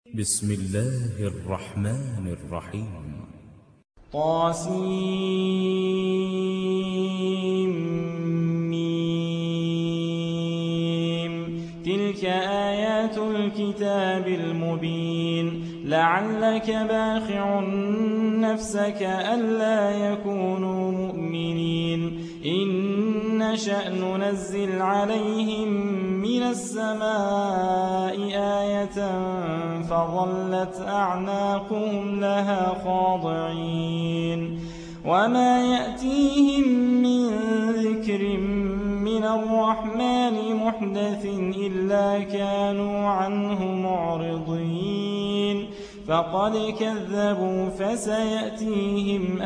بسم الله الرحمن الرحيم طاسيم تلك آيات الكتاب المبين لعلك باخع نفسك ألا يكونوا مؤمنين إن نشأ ننزل عليهم من السماء آية فظلت أعناقهم لها خاضعين وما يأتيهم من ذكر من الرحمن محدث إلا كانوا عنه معرضين فقد كذبوا فسيأتيهم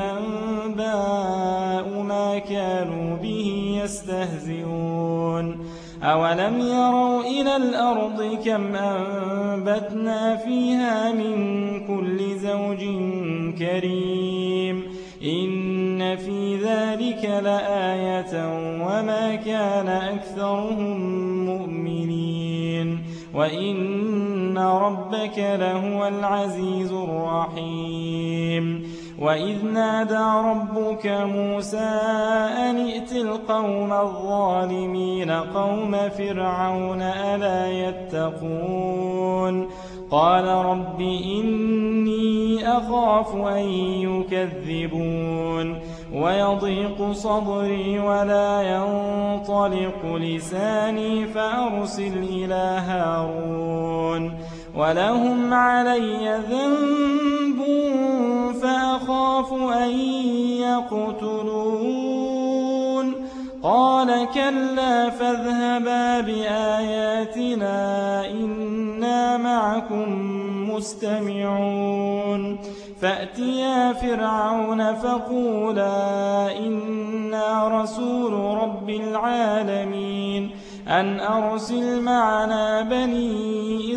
أنباء ما كانوا به يستهزئون أولم يروا إلى الأرض كم أنبتنا فيها من كل زوج كريم إن في ذلك لآية وما كان أكثرهم مؤمنين وإن ربك لهو العزيز الرحيم وإذ نادى ربك موسى أن ائت القوم الظالمين قوم فرعون ألا يتقون قال رب إني أخاف أن يكذبون ويضيق صدري ولا ينطلق لساني فأرسل إلى هارون ولهم علي ذنب فأخاف أن يقتلون قال كلا فاذهبا بآياتنا إنا معكم مستمعون فأتيا فرعون فقولا إنا رسول رب العالمين أن أرسل معنا بني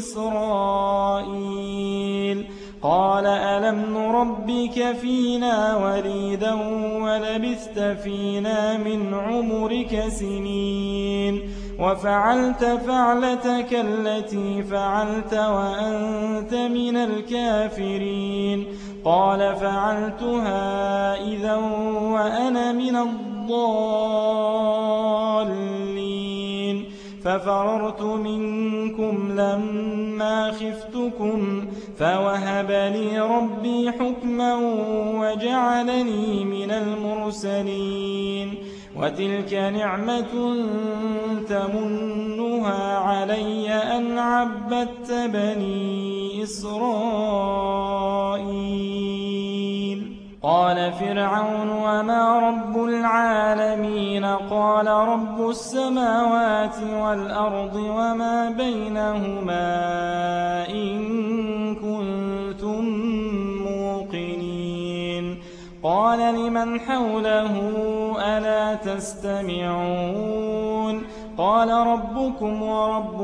إسرائيل قال ألم نربك فينا وليدا ولبثت فينا من عمرك سنين وفعلت فعلتك التي فعلت وأنت من الكافرين قال فعلتها إذا وأنا من الضالين ففررت منكم لما خفتكم فوهب لي ربي حكما وجعلني من المرسلين وتلك نعمة تمنها علي أن عبدت بني إسرائيل قال فرعون وما رب العالمين قال رب السماوات والأرض وما بينهما إن كنتم موقنين قال لمن حوله ألا تستمعون قال ربكم ورب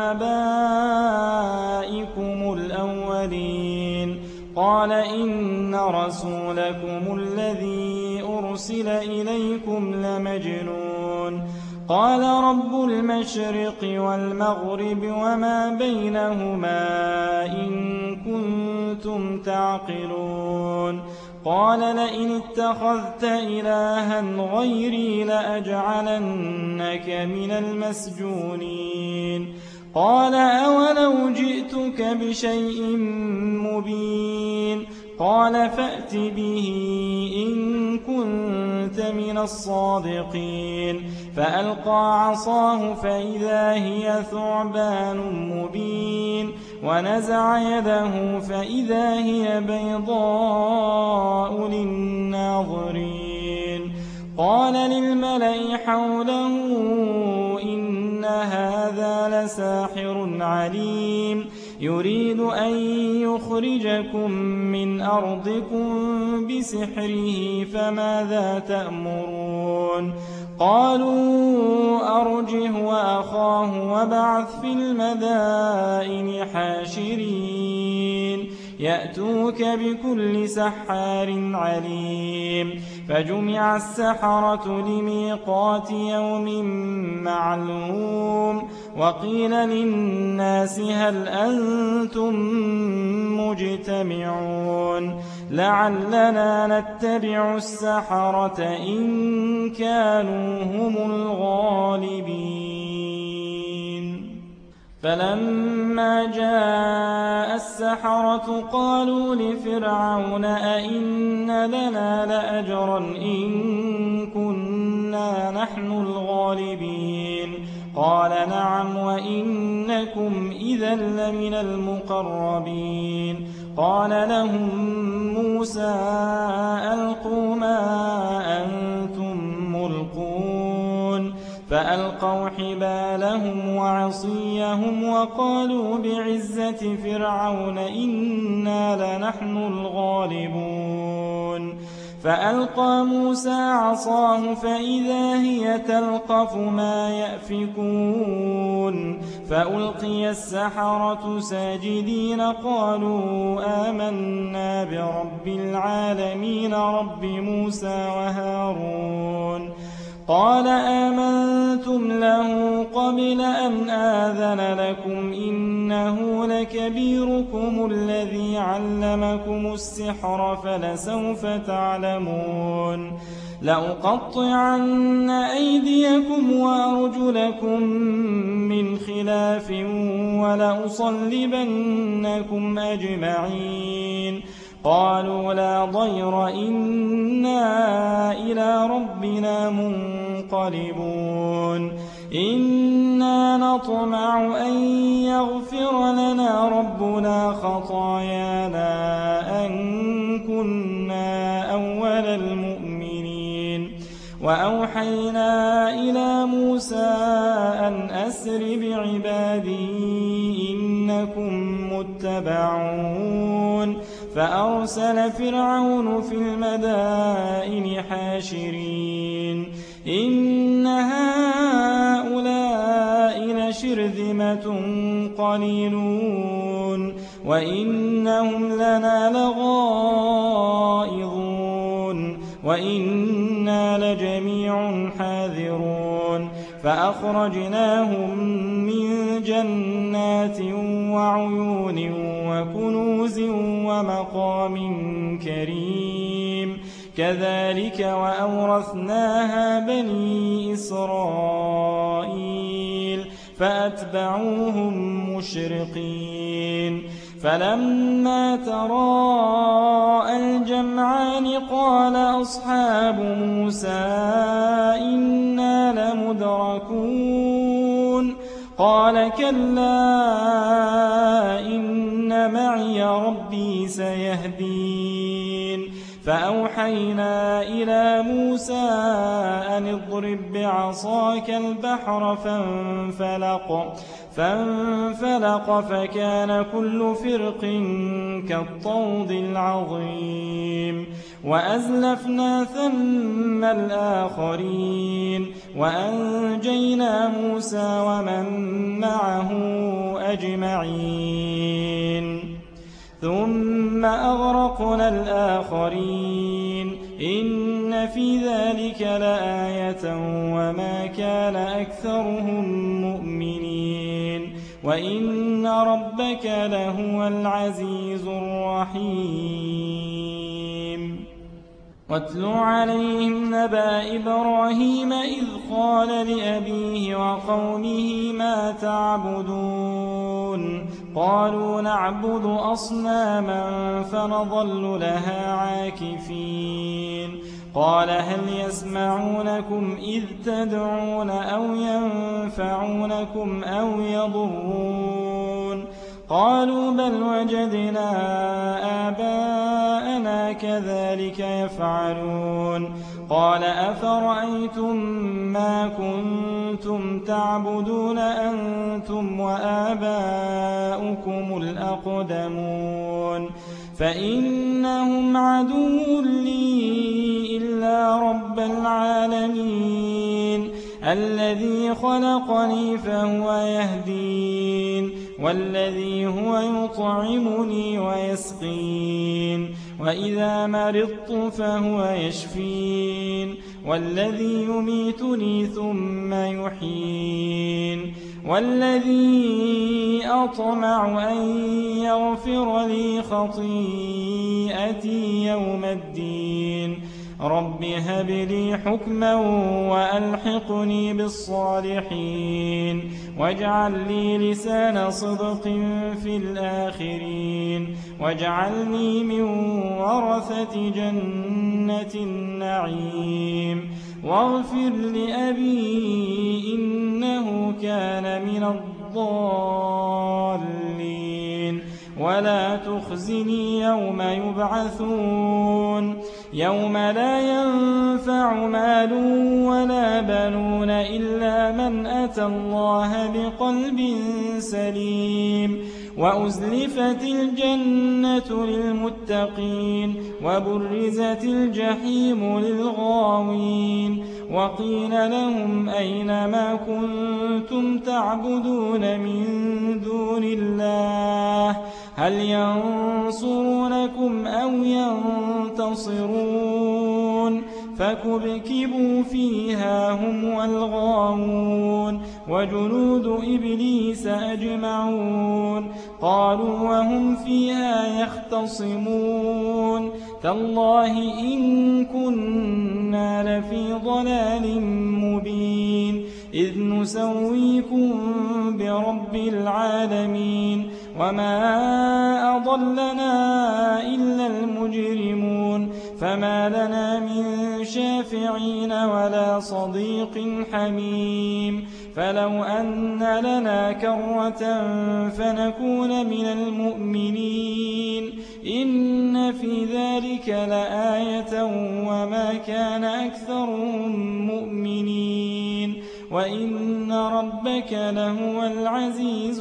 آبائكم الأولين قال إن رسولكم الذي أرسل إليكم لمجنون قال رب المشرق والمغرب وما بينهما إن كنتم تعقلون قال لئن اتخذت إلها غيري لأجعلنك من المسجونين قال أولو جئتك بشيء مبين قال فأت به إن كنت من الصادقين فألقى عصاه فإذا هي ثعبان مبين ونزع يده فإذا هي بيضاء للناظرين قال للملأ حوله إن هذا لساحر عليم يريد أن يخرجكم من أرضكم بسحره فماذا تأمرون قالوا أرجه وأخاه وابعث في المدائن حاشرين يأتوك بكل سحار عليم فجمع السحرة لميقات يوم معلوم وقيل للناس هل أنتم مجتمعون لعلنا نتبع السحرة إن كانوا هم الغالبين فلما جاء السحرة قالوا لفرعون أئن لنا لأجرا إن كنا نحن الغالبين قال نعم وإنكم إذا لمن المقربين قال لهم موسى ألقوا ما أنتم ملقون فألقوا حبالهم وعصيهم وقالوا بعزة فرعون إنا لنحن الغالبون فألقى موسى عصاه فإذا هي تلقف ما يأفكون فألقي السحرة ساجدين قالوا آمنا برب العالمين رب موسى وهارون قال آمنتم له قبل أن آذن لكم إنه لكبيركم الذي علمكم السحر فلسوف تعلمون لأقطعن أيديكم وأرجلكم من خلاف ولأصلبنكم أجمعين قالوا لا ضير إنا إلى ربنا منقلبون إنا نطمع أن يغفر لنا ربنا خطايانا أن كنا أول المؤمنين وأوحينا إلى موسى أن أسر بعبادي إنكم متبعون فأرسل فرعون في المدائن حاشرين إن هؤلاء لشرذمة قليلون وإنهم لنا لغائظون وإنا لجميع حاذرون فأخرجناهم من جنات وعيون وكنوز ومقام كريم كذلك وأورثناها بني إسرائيل فأتبعوهم مشرقين فلما تراءى الجمعان قال أصحاب موسى إنا لمدركون قال كلا إن معي ربي سيهدين فأوحينا إلى موسى أن اضرب بعصاك البحر فانفلق فكان كل فرق كالطود العظيم وأزلفنا ثم الآخرين وأنجينا موسى ومن معه أجمعين ثم أغرقنا الآخرين إن في ذلك لآية وما كان أكثرهم مؤمنين وإن ربك لهو العزيز الرحيم واتل عليهم نبأ إبراهيم إذ قال لأبيه وقومه ما تعبدون قالوا نعبد أصناما فنظل لها عاكفين قال هل يسمعونكم إذ تدعون أو ينفعونكم أو يضرون قالوا بل وجدنا آباءنا كذلك يفعلون قال أفرأيتم ما كنتم تعبدون أنتم وآباؤكم الأقدمون فإنهم عدو لي إلا رب العالمين الذي خلقني فهو يهدين والذي هو يطعمني ويسقين وإذا مرضت فهو يشفين والذي يميتني ثم يحيين والذي أطمع أن يغفر لي خطيئتي يوم الدين رب هب لي حكما وألحقني بالصالحين واجعل لي لسان صدق في الآخرين واجعلني من ورثة جنة النعيم واغفر لأبي إنه كان من الضالين ولا تخزني يوم يبعثون يوم لا ينفع مال ولا بنون إلا من أتى الله بقلب سليم وأزلفت الجنة للمتقين وبرزت الجحيم للغاوين وقيل لهم أين ما كنتم تعبدون من دون الله هل ينصرونكم أو ينتصرون فكبكبوا فيها هم والغاوون وجنود إبليس أجمعون قالوا وهم فيها يختصمون تالله إن كنا لفي ضلال مبين إذ نسويكم برب العالمين وما أضلنا إلا المجرمون فما لنا من شافعين ولا صديق حميم فلو أن لنا كرة فنكون من المؤمنين إن في ذلك لآية وما كان أكثرهم مؤمنين وإن ربك لهو العزيز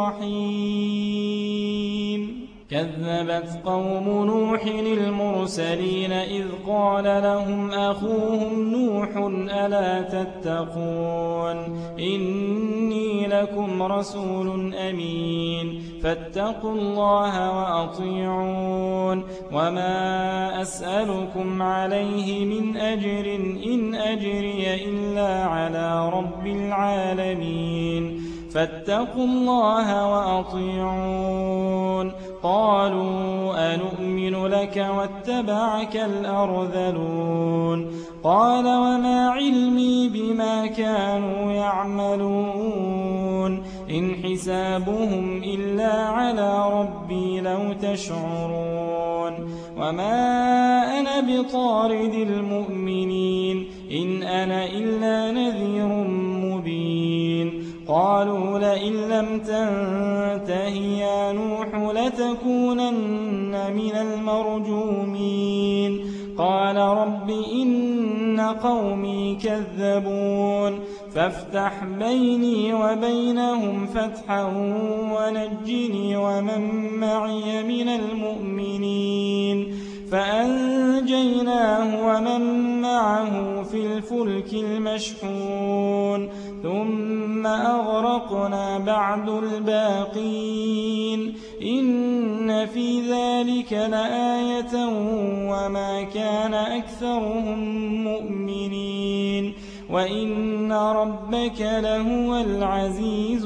الرحيم كذبت قوم نوح المرسلين إذ قال لهم أخوهم نوح ألا تتقون إني لكم رسول أمين فاتقوا الله وأطيعون وما أسألكم عليه من أجر إن أجري إلا على رب العالمين فاتقوا الله وأطيعون قالوا أنؤمن لك واتبعك الأرذلون قال وما علمي بما كانوا يعملون إن حسابهم إلا على ربي لو تشعرون وما أنا بطارد المؤمنين إن أنا إلا نذير مبين قالوا لئن لم تنته يا نوح لتكونن من المرجومين قال رب إن قومي كذبون فافتح بيني وبينهم فتحا ونجني ومن معي من المؤمنين فأنجيناه ومن معه في الفلك المشحون ثم أغرقنا بعد الباقين إن في ذلك لآية وما كان أكثرهم مؤمنين وإن ربك لهو العزيز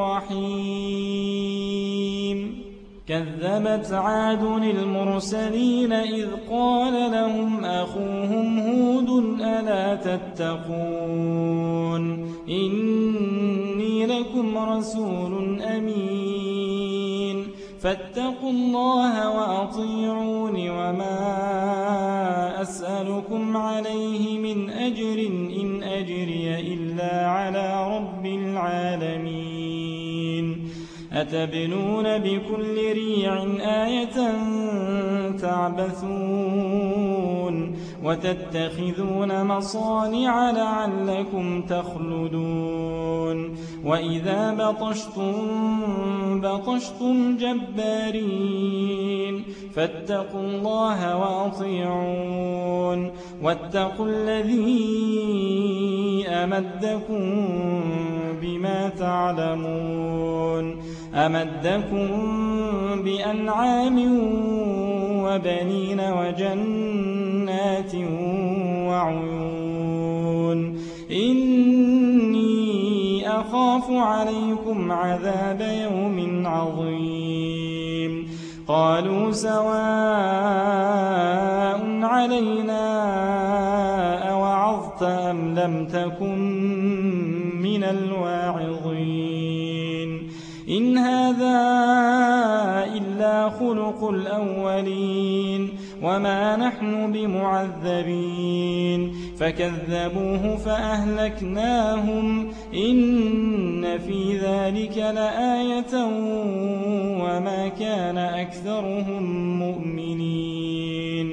الرحيم كذبت عاد المرسلين إذ قال لهم أخوهم هود ألا تتقون إني لكم رسول أمين فاتقوا الله وأطيعون وما أسألكم عليه من أجر إن أجري إلا على رب العالمين أتبنون بكل ريع آية تعبثون وتتخذون مصانع لعلكم تخلدون وإذا بطشتم جبارين فاتقوا الله وأطيعون واتقوا الذي أمدكم بما تعلمون أمدكم بأنعام وبنين وجنات وعيون إني أخاف عليكم عذاب يوم عظيم قالوا سواء علينا أوعظت أم لم تكن من الواعظين إن هذا إلا خلق الأولين وما نحن بمعذبين فكذبوه فأهلكناهم إن في ذلك لآية وما كان أكثرهم مؤمنين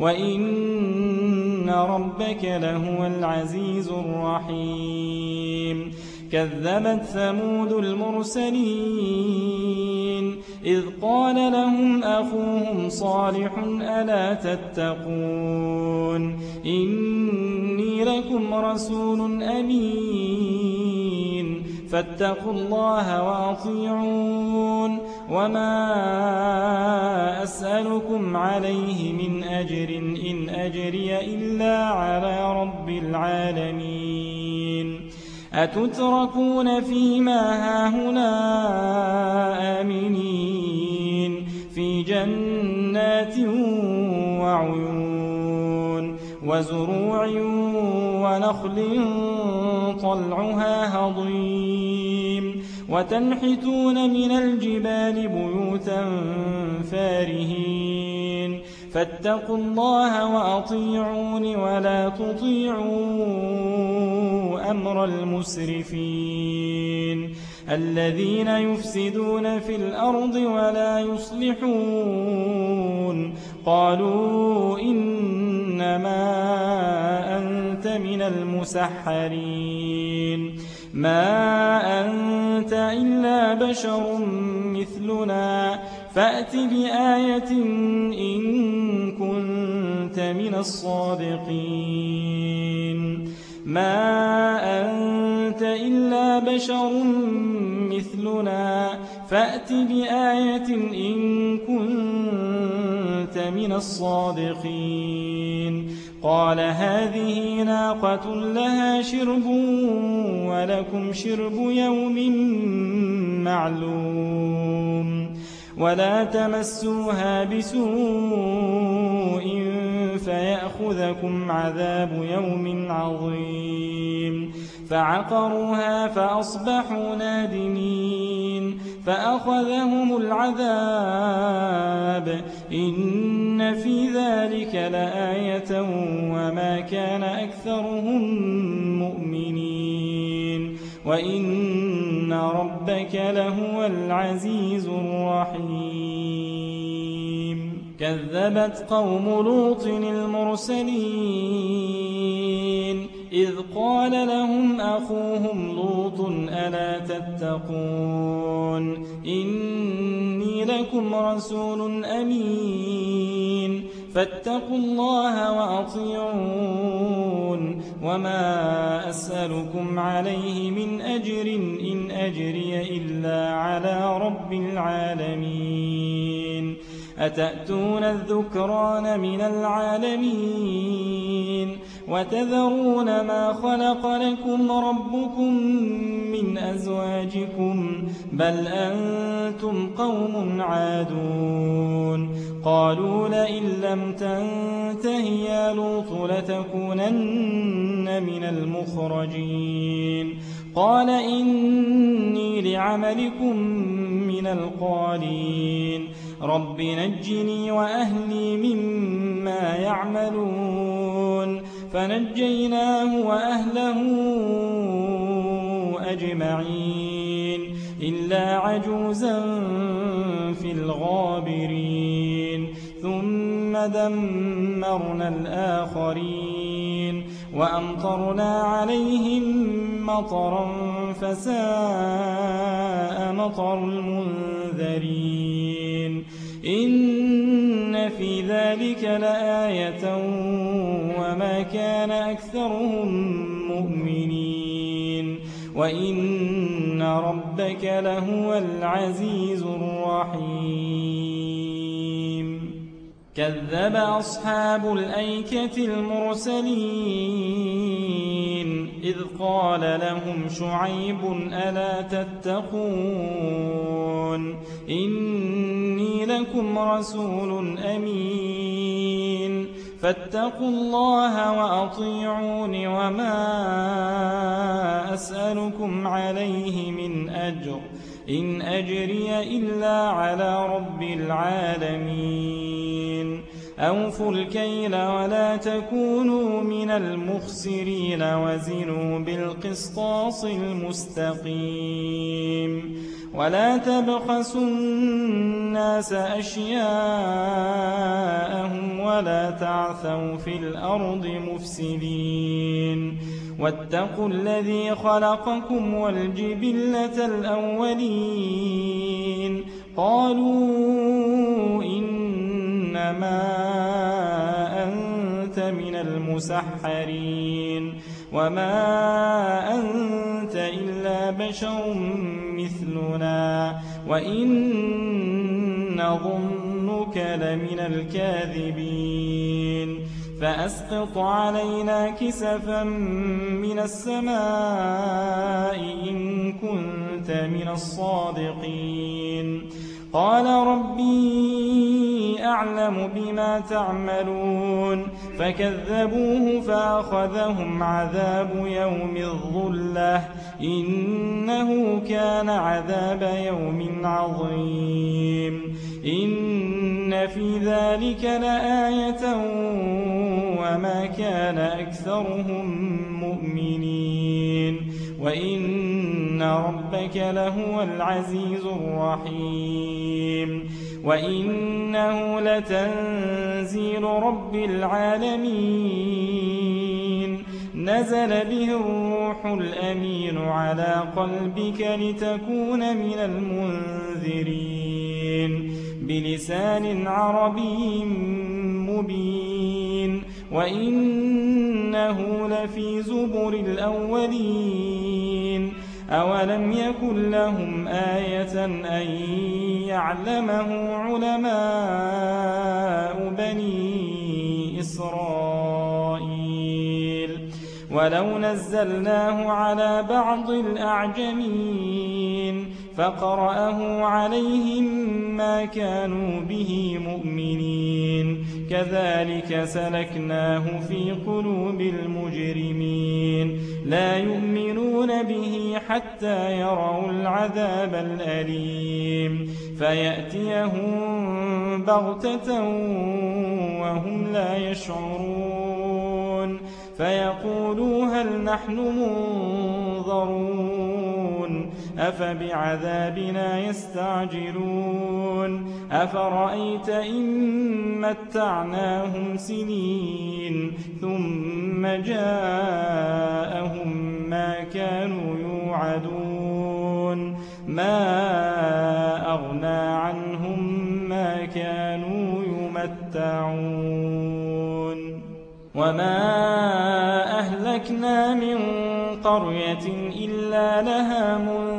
وإن ربك لهو العزيز الرحيم كذبت ثمود المرسلين إذ قال لهم أخوهم صالح ألا تتقون إني لكم رسول أمين فاتقوا الله وأطيعون وما أسألكم عليه من أجر إن أجري إلا على رب العالمين أتتركون فيما هاهنا آمنين في جنات وعيون وزروع ونخل طلعها هضيم وتنحتون من الجبال بيوتا فارهين فاتقوا الله وأطيعون ولا تطيعوا أمر المسرفين الذين يفسدون في الأرض ولا يصلحون قالوا إنما أنت من المسحرين ما أنت إلا بشر مثلنا فأت بآية إن كنت من الصادقين ما أنت إلا بشر مثلنا فأت بآية إن كنت من الصادقين قال هذه ناقة لها شرب ولكم شرب يوم معلوم ولا تمسوها بسوء فيأخذكم عذاب يوم عظيم فعقروها فأصبحوا نادمين فأخذهم العذاب إن في ذلك لآية وما كان أكثرهم مؤمنين وإن ربك لهو العزيز الرحيم كذبت قوم لوط المرسلين إذ قال لهم أخوهم لوط ألا تتقون إني لكم رسول أمين فاتقوا الله وأطيعون وما أسألكم عليه من أجر إن أجري إلا على رب العالمين أتأتون الذكران من العالمين وتذرون ما خلق لكم ربكم من أزواجكم بل أنتم قوم عادون قالوا لئن لم تنته يا لوط لتكونن من المخرجين قال إني لعملكم من القالين رب نجني وأهلي مما يعملون فنجيناه وأهله أجمعين إلا عجوزا في الغابرين ثم دمرنا الآخرين وأمطرنا عليهم مطرا فساء مطر المنذرين إن إن في ذلك لآية وما كان أكثرهم مؤمنين وإن ربك لهو العزيز الرحيم كذب أصحاب الأيكة المرسلين إذ قال لهم شعيب ألا تتقون إني لكم رسول أمين فاتقوا الله وأطيعون وما أسألكم عليه من أجر إن أجري إلا على رب العالمين أوفوا الكيل ولا تكونوا من المخسرين وزنوا بالقسطاس المستقيم ولا تبخسوا الناس أشياءهم ولا تعثوا في الأرض مفسدين واتقوا الذي خلقكم والجبلة الأولين قالوا إنما أنت من المسحرين وما أنت إلا بشر مثلنا وإن نظنك لمن الكاذبين فأسقط علينا كسفا من السماء إن كنت من الصادقين قال ربي أعلم بما تعملون فكذبوه فأخذهم عذاب يوم الظلة إنه كان عذاب يوم عظيم إن في ذلك لآية وما كان أكثرهم مؤمنين وإن ربك لهو العزيز الرحيم وإنه لتنزيل رب العالمين نزل به الروح الأمين على قلبك لتكون من المنذرين بلسان عربي مبين وإنه لفي زبر الأولين أولم يكن لهم آية أن يعلمه علماء بني إسرائيل ولو نزلناه على بعض الأعجمين فقرأه عليهم ما كانوا به مؤمنين كذلك سلكناه في قلوب المجرمين لا يؤمنون به حتى يروا العذاب الأليم فيأتيهم بغتة وهم لا يشعرون فيقولوا هل نحن منظرون أفبعذابنا يستعجلون أفرأيت إن متعناهم سنين ثم جاءهم ما كانوا يوعدون ما أغنى عنهم ما كانوا يمتعون وما أهلكنا من قرية إلا لها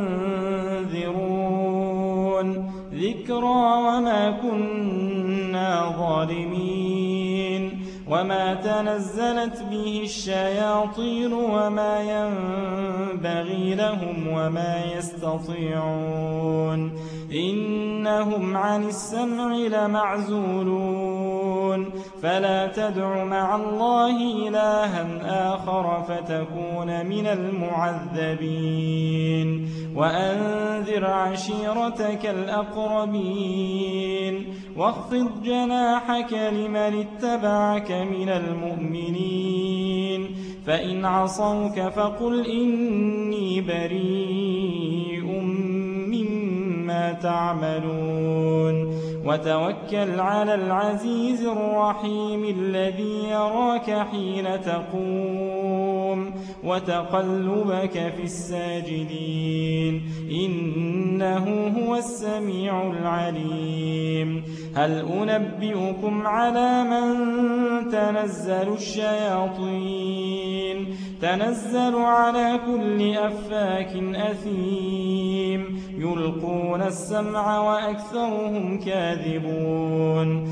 منذرون ذكرى وما كنا ظالمين وما تنزلت به الشياطين وما ينبغي لهم وما يستطيعون إنهم عن السمع لمعزولون فلا تدع مع الله إلها آخر فتكون من المعذبين وأنذر عشيرتك الأقربين واخفض جناحك لمن اتبعك من المؤمنين فإن عصوك فقل إني بريء مما تعملون وتوكل على العزيز الرحيم الذي يراك حين تقوم وتقلبك في الساجدين إنه هو السميع العليم هل أنبئكم على من تنزل الشياطين تنزل على كل أفاك أثيم يلقون السمع وأكثرهم كاذبون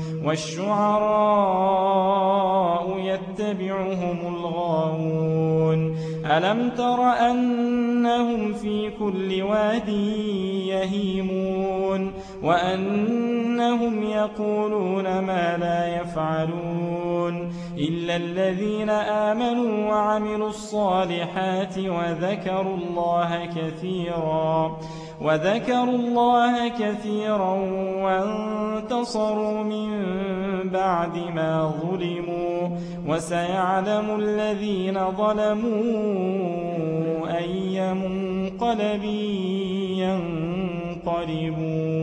والشعراء يتبعهم الغاوون ألم تر أنهم في كل واد يهيمون وأنهم يقولون ما لا يفعلون إلا الذين آمنوا وعملوا الصالحات وذكروا الله كثيرا وانتصروا من بعد ما ظلموا وسيعلم الذين ظلموا أي منقلب ينقلبون